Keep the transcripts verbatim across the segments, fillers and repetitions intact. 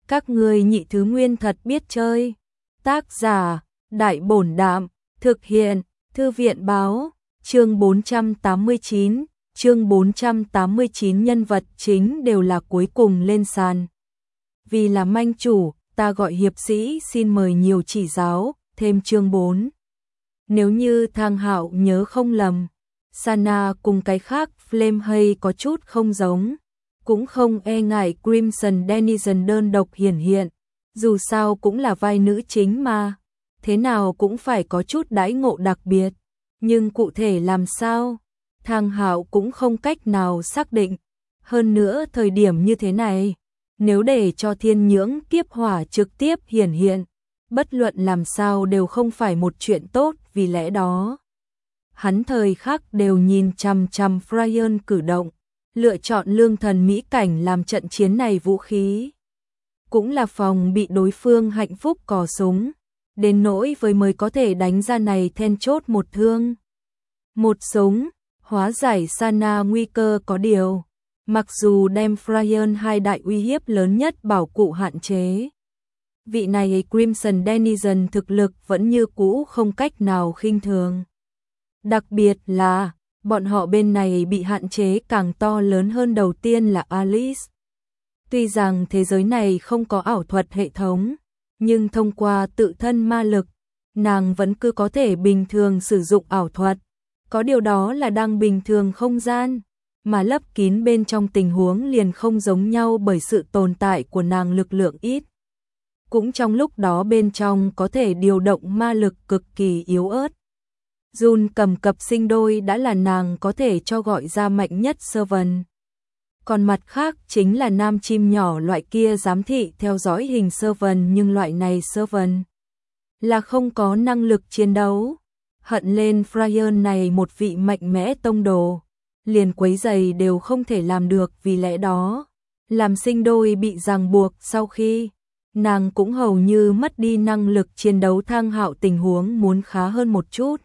Các ngươi nhị thứ nguyên thật biết chơi. Tác giả, Đại Bổn Đạm, thực hiện, Thư viện Báo, chương bốn trăm tám mươi chín, chương bốn trăm tám mươi chín nhân vật chính đều là cuối cùng lên sàn. Vì là manh chủ, ta gọi hiệp sĩ xin mời nhiều chỉ giáo, thêm chương bốn. Nếu như Thang Hạo nhớ không lầm, Sana cùng cái khác Flame Hay có chút không giống, cũng không e ngại Crimson Denizen đơn độc hiển hiện, dù sao cũng là vai nữ chính mà, thế nào cũng phải có chút đãi ngộ đặc biệt, nhưng cụ thể làm sao, Thang Hạo cũng không cách nào xác định, hơn nữa thời điểm như thế này, nếu để cho thiên nhưỡng kiếp hỏa trực tiếp hiển hiện, bất luận làm sao đều không phải một chuyện tốt, vì lẽ đó hắn thời khắc đều nhìn chằm chằm Fryon cử động, lựa chọn lương thần mỹ cảnh làm trận chiến này vũ khí. Cũng là phòng bị đối phương hạnh phúc cò súng, đến nỗi với mới có thể đánh ra này then chốt một thương. Một súng, hóa giải Sana nguy cơ có điều, mặc dù đem Fryon hai đại uy hiếp lớn nhất bảo cụ hạn chế. Vị này Crimson Denizen thực lực vẫn như cũ không cách nào khinh thường. Đặc biệt là, bọn họ bên này bị hạn chế càng to lớn hơn đầu tiên là Alice. Tuy rằng thế giới này không có ảo thuật hệ thống, nhưng thông qua tự thân ma lực, nàng vẫn cứ có thể bình thường sử dụng ảo thuật. Có điều đó là đang bình thường không gian, mà lấp kín bên trong tình huống liền không giống nhau bởi sự tồn tại của nàng lực lượng ít. Cũng trong lúc đó bên trong có thể điều động ma lực cực kỳ yếu ớt. Jun cầm cập sinh đôi đã là nàng có thể cho gọi ra mạnh nhất Servant. Còn mặt khác chính là nam chim nhỏ loại kia giám thị theo dõi hình Servant, nhưng loại này Servant là không có năng lực chiến đấu. Hận lên Fryon này một vị mạnh mẽ tông đồ, liền quấy giày đều không thể làm được, vì lẽ đó làm sinh đôi bị ràng buộc sau khi nàng cũng hầu như mất đi năng lực chiến đấu. Thang Hạo tình huống muốn khá hơn một chút,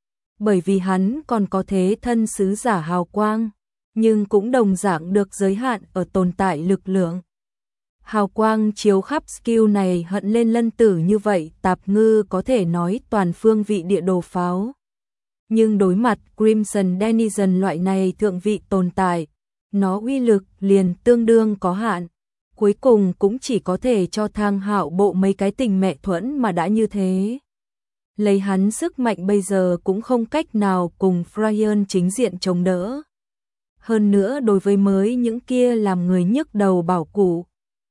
bởi vì hắn còn có thế thân sứ giả hào quang, nhưng cũng đồng dạng được giới hạn ở tồn tại lực lượng. Hào quang chiếu khắp skill này hận lên lân tử như vậy, tạp ngư có thể nói toàn phương vị địa đồ pháo. Nhưng đối mặt Crimson Denizen loại này thượng vị tồn tại, nó uy lực liền tương đương có hạn. Cuối cùng cũng chỉ có thể cho Thang Hạo bộ mấy cái tình mẹ thuẫn mà đã như thế. Lấy hắn sức mạnh bây giờ cũng không cách nào cùng Fryon chính diện chống đỡ. Hơn nữa đối với mới những kia làm người nhức đầu bảo cụ,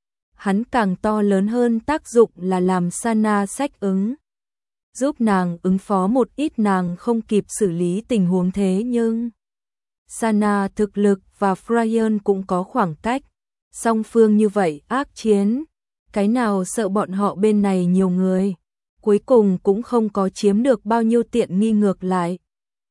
hắn càng to lớn hơn tác dụng là làm Sana sách ứng. Giúp nàng ứng phó một ít nàng không kịp xử lý tình huống, thế nhưng Sana thực lực và Fryon cũng có khoảng cách. Song phương như vậy ác chiến, cái nào sợ bọn họ bên này nhiều người, cuối cùng cũng không có chiếm được bao nhiêu tiện nghi. Ngược lại,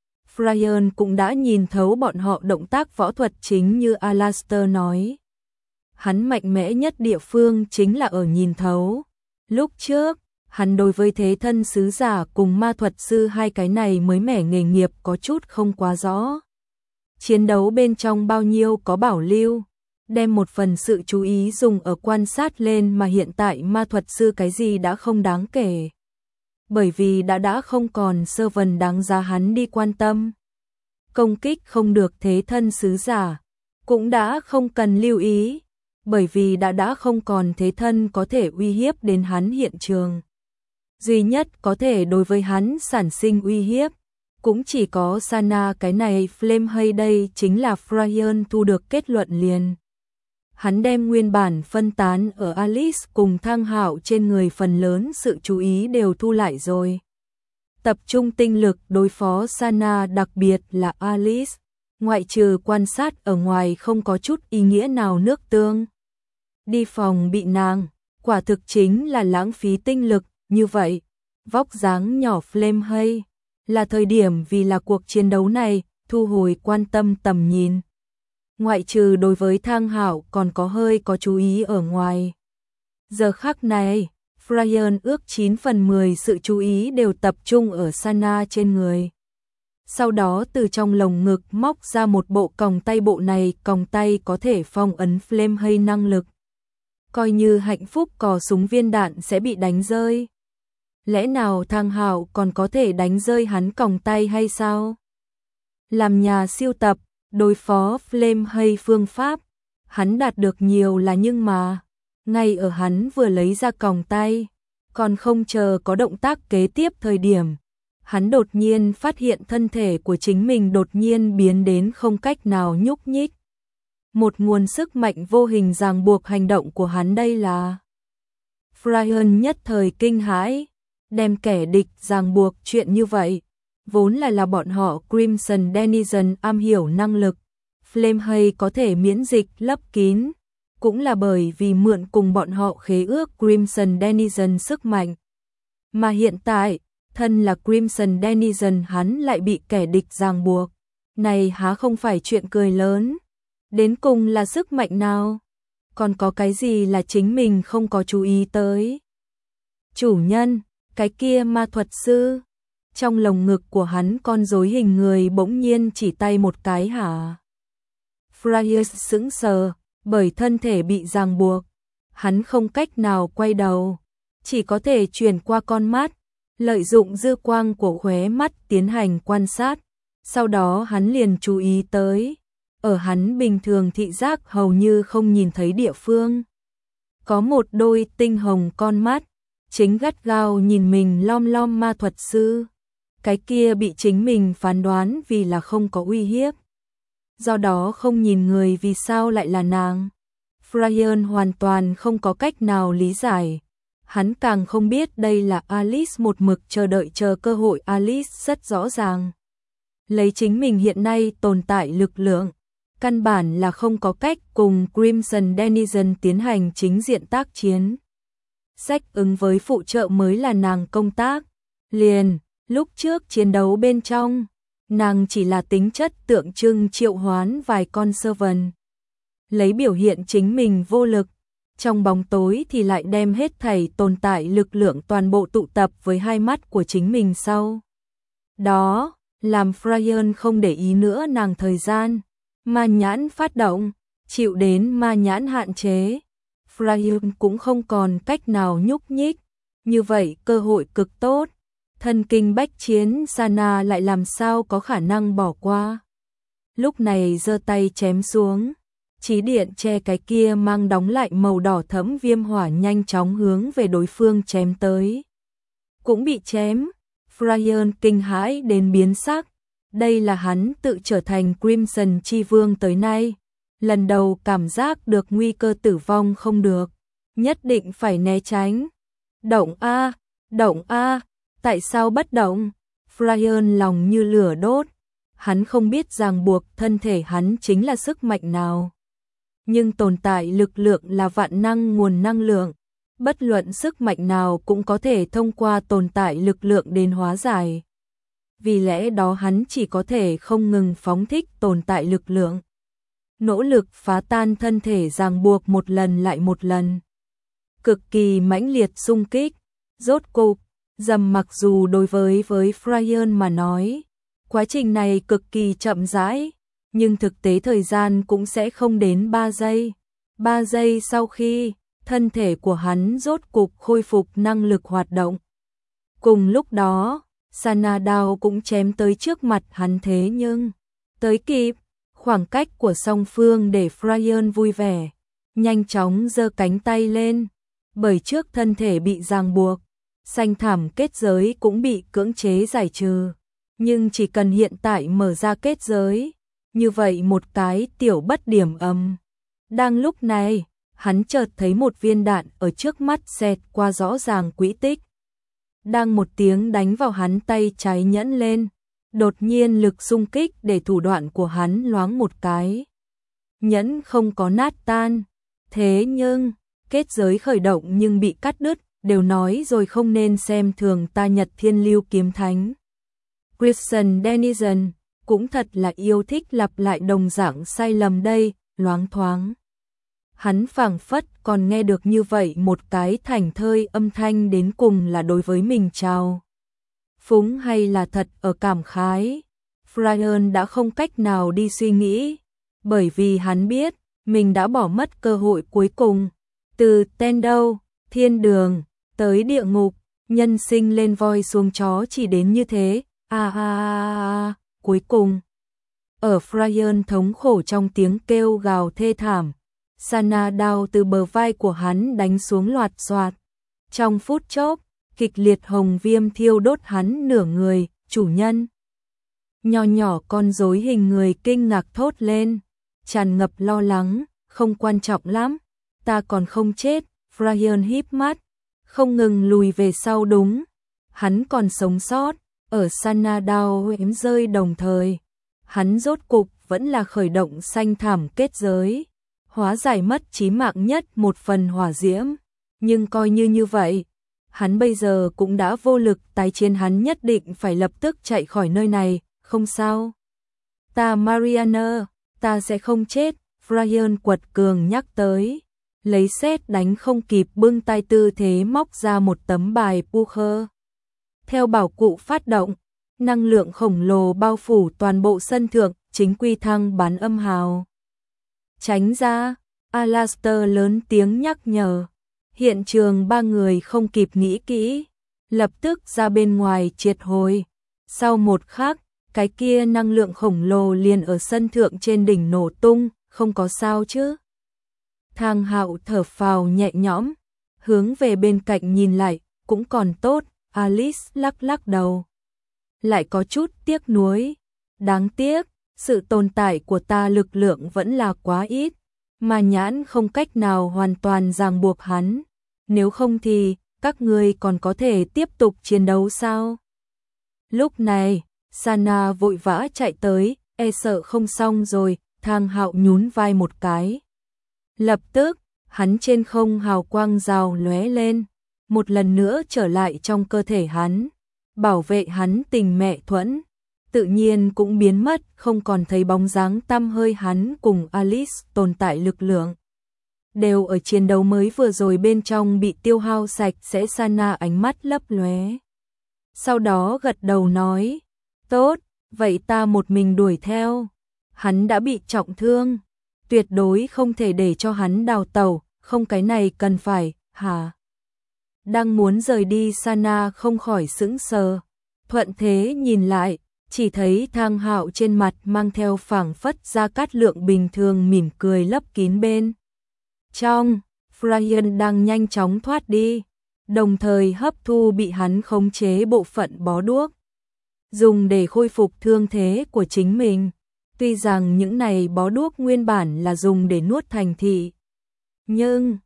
Fryon cũng đã nhìn thấu bọn họ động tác võ thuật, chính như Alastair nói. Hắn mạnh mẽ nhất địa phương chính là ở nhìn thấu. Lúc trước, hắn đối với thế thân sứ giả cùng ma thuật sư hai cái này mới mẻ nghề nghiệp có chút không quá rõ. Chiến đấu bên trong bao nhiêu có bảo lưu, đem một phần sự chú ý dùng ở quan sát lên, mà hiện tại ma thuật sư cái gì đã không đáng kể. Bởi vì đã đã không còn Servant đáng giá hắn đi quan tâm. Công kích không được thế thân sứ giả, cũng đã không cần lưu ý, bởi vì đã đã không còn thế thân có thể uy hiếp đến hắn hiện trường. Duy nhất có thể đối với hắn sản sinh uy hiếp, cũng chỉ có Sana cái này Flame Hay. Đây chính là Fryon thu được kết luận liền. Hắn đem nguyên bản phân tán ở Alice cùng Thang Hạo trên người phần lớn sự chú ý đều thu lại rồi. Tập trung tinh lực đối phó Sana, đặc biệt là Alice, ngoại trừ quan sát ở ngoài không có chút ý nghĩa nào nước tương. Đi phòng bị nàng, quả thực chính là lãng phí tinh lực. Như vậy, vóc dáng nhỏ Flame Hay là thời điểm vì là cuộc chiến đấu này thu hồi quan tâm tầm nhìn. Ngoại trừ đối với Thang Hạo còn có hơi có chú ý ở ngoài. Giờ khắc này, Fryon ước chín phần mười sự chú ý đều tập trung ở Sana trên người. Sau đó từ trong lồng ngực móc ra một bộ còng tay, bộ này còng tay có thể phong ấn Flame Hay năng lực. coi như hạnh phúc cò súng viên đạn sẽ bị đánh rơi. Lẽ nào thằng Hạo còn có thể đánh rơi hắn còng tay hay sao? Làm nhà siêu tập, đối phó Flame hay phương pháp, hắn đạt được nhiều là nhưng mà, ngay ở hắn vừa lấy ra còng tay, còn không chờ có động tác kế tiếp thời điểm, hắn đột nhiên phát hiện thân thể của chính mình đột nhiên biến đến không cách nào nhúc nhích. Một nguồn sức mạnh vô hình ràng buộc hành động của hắn đây là. Brian nhất thời kinh hãi, đem kẻ địch ràng buộc chuyện như vậy, vốn là là bọn họ Crimson Denizen am hiểu năng lực, Flame hay có thể miễn dịch lấp kín, cũng là bởi vì mượn cùng bọn họ khế ước Crimson Denizen sức mạnh. Mà hiện tại, thân là Crimson Denizen hắn lại bị kẻ địch ràng buộc, này há không phải chuyện cười lớn. Đến cùng là sức mạnh nào? Còn có cái gì là chính mình không có chú ý tới? Chủ nhân, cái kia ma thuật sư. Trong lồng ngực của hắn con rối hình người bỗng nhiên chỉ tay một cái hả? Friars sững sờ, bởi thân thể bị ràng buộc. Hắn không cách nào quay đầu, chỉ có thể chuyển qua con mắt, lợi dụng dư quang của khóe mắt tiến hành quan sát. Sau đó hắn liền chú ý tới, ở hắn bình thường thị giác hầu như không nhìn thấy địa phương. Có một đôi tinh hồng con mắt, chính gắt gao nhìn mình lom lom ma thuật sư. Cái kia bị chính mình phán đoán vì là không có uy hiếp. Do đó không nhìn người vì sao lại là nàng. Brian hoàn toàn không có cách nào lý giải. Hắn càng không biết đây là Alice một mực chờ đợi chờ cơ hội. Alice rất rõ ràng. Lấy chính mình hiện nay tồn tại lực lượng, căn bản là không có cách cùng Crimson Denizen tiến hành chính diện tác chiến. Sách ứng với phụ trợ mới là nàng công tác. Liền, lúc trước chiến đấu bên trong, nàng chỉ là tính chất tượng trưng triệu hoán vài con servant. Lấy biểu hiện chính mình vô lực, trong bóng tối thì lại đem hết thảy tồn tại lực lượng toàn bộ tụ tập với hai mắt của chính mình sau. Đó, làm Brian không để ý nữa nàng thời gian. Ma nhãn phát động, chịu đến ma nhãn hạn chế. Brian cũng không còn cách nào nhúc nhích, như vậy cơ hội cực tốt. Thân kinh bách chiến Sana lại làm sao có khả năng bỏ qua. Lúc này giơ tay chém xuống, chí điện che cái kia mang đóng lại màu đỏ thẫm viêm hỏa nhanh chóng hướng về đối phương chém tới. Cũng bị chém, Brian kinh hãi đến biến sắc. Đây là hắn tự trở thành Crimson Chi Vương tới nay. Lần đầu cảm giác được nguy cơ tử vong không được. Nhất định phải né tránh. Động a, động a, tại sao bất động? Brian lòng như lửa đốt. Hắn không biết ràng buộc thân thể hắn chính là sức mạnh nào. Nhưng tồn tại lực lượng là vạn năng nguồn năng lượng. Bất luận sức mạnh nào cũng có thể thông qua tồn tại lực lượng đến hóa giải. Vì lẽ đó hắn chỉ có thể không ngừng phóng thích tồn tại lực lượng. Nỗ lực phá tan thân thể ràng buộc một lần lại một lần. Cực kỳ mãnh liệt xung kích. Rốt cục, dầm mặc dù đối với với Brian mà nói, quá trình này cực kỳ chậm rãi, nhưng thực tế thời gian cũng sẽ không đến ba giây. ba giây sau khi, thân thể của hắn rốt cục khôi phục năng lực hoạt động. Cùng lúc đó, Sana đao cũng chém tới trước mặt hắn thế nhưng, tới kịp, khoảng cách của song phương để Brian vui vẻ, nhanh chóng giơ cánh tay lên, bởi trước thân thể bị ràng buộc, xanh thảm kết giới cũng bị cưỡng chế giải trừ, nhưng chỉ cần hiện tại mở ra kết giới, như vậy một cái tiểu bất điểm âm. Đang lúc này, hắn chợt thấy một viên đạn ở trước mắt xẹt qua rõ ràng quỹ tích. Đang một tiếng đánh vào hắn tay trái nhẫn lên, đột nhiên lực xung kích để thủ đoạn của hắn loáng một cái. Nhẫn không có nát tan, thế nhưng, kết giới khởi động nhưng bị cắt đứt, đều nói rồi không nên xem thường ta Nhật Thiên Lưu Kiếm Thánh. Crimson Denizen cũng thật là yêu thích lặp lại đồng dạng sai lầm đây, loáng thoáng. Hắn phảng phất còn nghe được như vậy một cái thảnh thơi âm thanh đến cùng là đối với mình chào phúng hay là thật ở cảm khái. Brian đã không cách nào đi suy nghĩ, bởi vì hắn biết mình đã bỏ mất cơ hội cuối cùng. Từ ten đâu, thiên đường, tới địa ngục, nhân sinh lên voi xuống chó chỉ đến như thế, a a a, cuối cùng. Ở Fryon thống khổ trong tiếng kêu gào thê thảm, Sana đao từ bờ vai của hắn đánh xuống loạt soạt. Trong phút chốc, kịch liệt hồng viêm thiêu đốt hắn nửa người, chủ nhân. Nho nhỏ con rối hình người kinh ngạc thốt lên, tràn ngập lo lắng, không quan trọng lắm, ta còn không chết, Fryon híp mắt, không ngừng lùi về sau đúng. Hắn còn sống sót, ở Sana đao ém rơi đồng thời. Hắn rốt cục vẫn là khởi động sanh thảm kết giới, hóa giải mất chí mạng nhất một phần hỏa diễm, nhưng coi như như vậy, hắn bây giờ cũng đã vô lực tái chiến, hắn nhất định phải lập tức chạy khỏi nơi này, không sao. Ta Mariana, ta sẽ không chết, Fryon quật cường nhắc tới, lấy sét đánh không kịp bưng tay tư thế móc ra một tấm bài poker. Theo bảo cụ phát động, năng lượng khổng lồ bao phủ toàn bộ sân thượng, chính quy thăng bắn âm hào. Tránh ra, Alastair lớn tiếng nhắc nhở. Hiện trường ba người không kịp nghĩ kỹ, lập tức ra bên ngoài triệt hồi. Sau một khắc, cái kia năng lượng khổng lồ liền ở sân thượng trên đỉnh nổ tung, không có sao chứ. Thang Hạo thở phào nhẹ nhõm, hướng về bên cạnh nhìn lại, cũng còn tốt, Alice lắc lắc đầu. Lại có chút tiếc nuối, đáng tiếc, sự tồn tại của ta lực lượng vẫn là quá ít, mà nhãn không cách nào hoàn toàn ràng buộc hắn, nếu không thì các ngươi còn có thể tiếp tục chiến đấu sao? Lúc này, Sana vội vã chạy tới, e sợ không xong rồi, Thang Hạo nhún vai một cái. Lập tức, hắn trên không hào quang rào lóe lên, một lần nữa trở lại trong cơ thể hắn, bảo vệ hắn tình mẹ thuẫn, tự nhiên cũng biến mất, không còn thấy bóng dáng tăm hơi hắn cùng Alice tồn tại lực lượng. Đều ở chiến đấu mới vừa rồi bên trong bị tiêu hao sạch sẽ. Sana ánh mắt lấp lóe. Sau đó gật đầu nói, tốt, vậy ta một mình đuổi theo. Hắn đã bị trọng thương, tuyệt đối không thể để cho hắn đào tẩu, không cái này cần phải, hả? Đang muốn rời đi Sana không khỏi sững sờ, thuận thế nhìn lại, chỉ thấy Thang Hạo trên mặt mang theo phảng phất ra cát lượng bình thường mỉm cười lấp kín bên. Trong, Fryon đang nhanh chóng thoát đi, đồng thời hấp thu bị hắn khống chế bộ phận bó đuốc, dùng để khôi phục thương thế của chính mình. Tuy rằng những này bó đuốc nguyên bản là dùng để nuốt thành thị, nhưng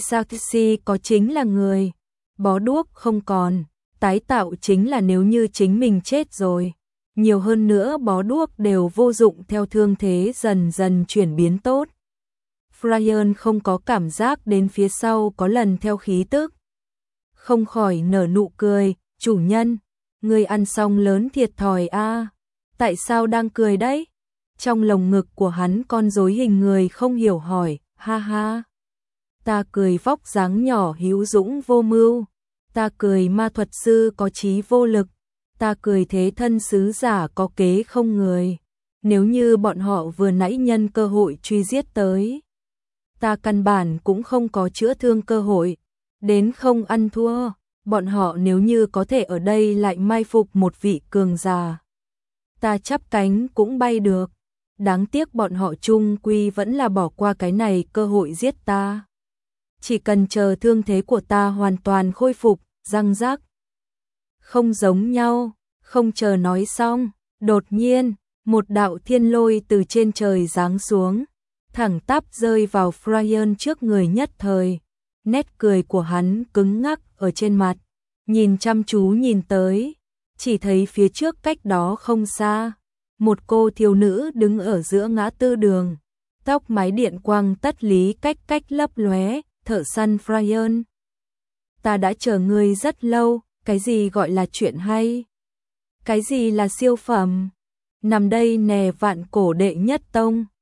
Misaki có chính là người, bó đuốc không còn, tái tạo chính là nếu như chính mình chết rồi. Nhiều hơn nữa bó đuốc đều vô dụng theo thương thế dần dần chuyển biến tốt. Fryon không có cảm giác đến phía sau có lần theo khí tức. Không khỏi nở nụ cười, chủ nhân, người ăn xong lớn thiệt thòi a. Tại sao đang cười đấy? Trong lồng ngực của hắn con rối hình người không hiểu hỏi, ha ha. Ta cười vóc dáng nhỏ hữu dũng vô mưu. Ta cười ma thuật sư có trí vô lực. Ta cười thế thân sứ giả có kế không người. Nếu như bọn họ vừa nãy nhân cơ hội truy giết tới, ta căn bản cũng không có chữa thương cơ hội, đến không ăn thua, bọn họ nếu như có thể ở đây lại mai phục một vị cường giả, ta chắp cánh cũng bay được. Đáng tiếc bọn họ chung quy vẫn là bỏ qua cái này cơ hội giết ta. Chỉ cần chờ thương thế của ta hoàn toàn khôi phục, răng rắc. Không giống nhau, không chờ nói xong, đột nhiên, một đạo thiên lôi từ trên trời giáng xuống, thẳng tắp rơi vào Fryon trước người nhất thời. Nét cười của hắn cứng ngắc ở trên mặt, nhìn chăm chú nhìn tới, chỉ thấy phía trước cách đó không xa, một cô thiếu nữ đứng ở giữa ngã tư đường, tóc mái điện quang tất lý cách cách lấp lóe, thợ săn Fryon. Ta đã chờ ngươi rất lâu, cái gì gọi là chuyện hay? Cái gì là siêu phẩm? Nằm đây nè vạn cổ đệ nhất tông.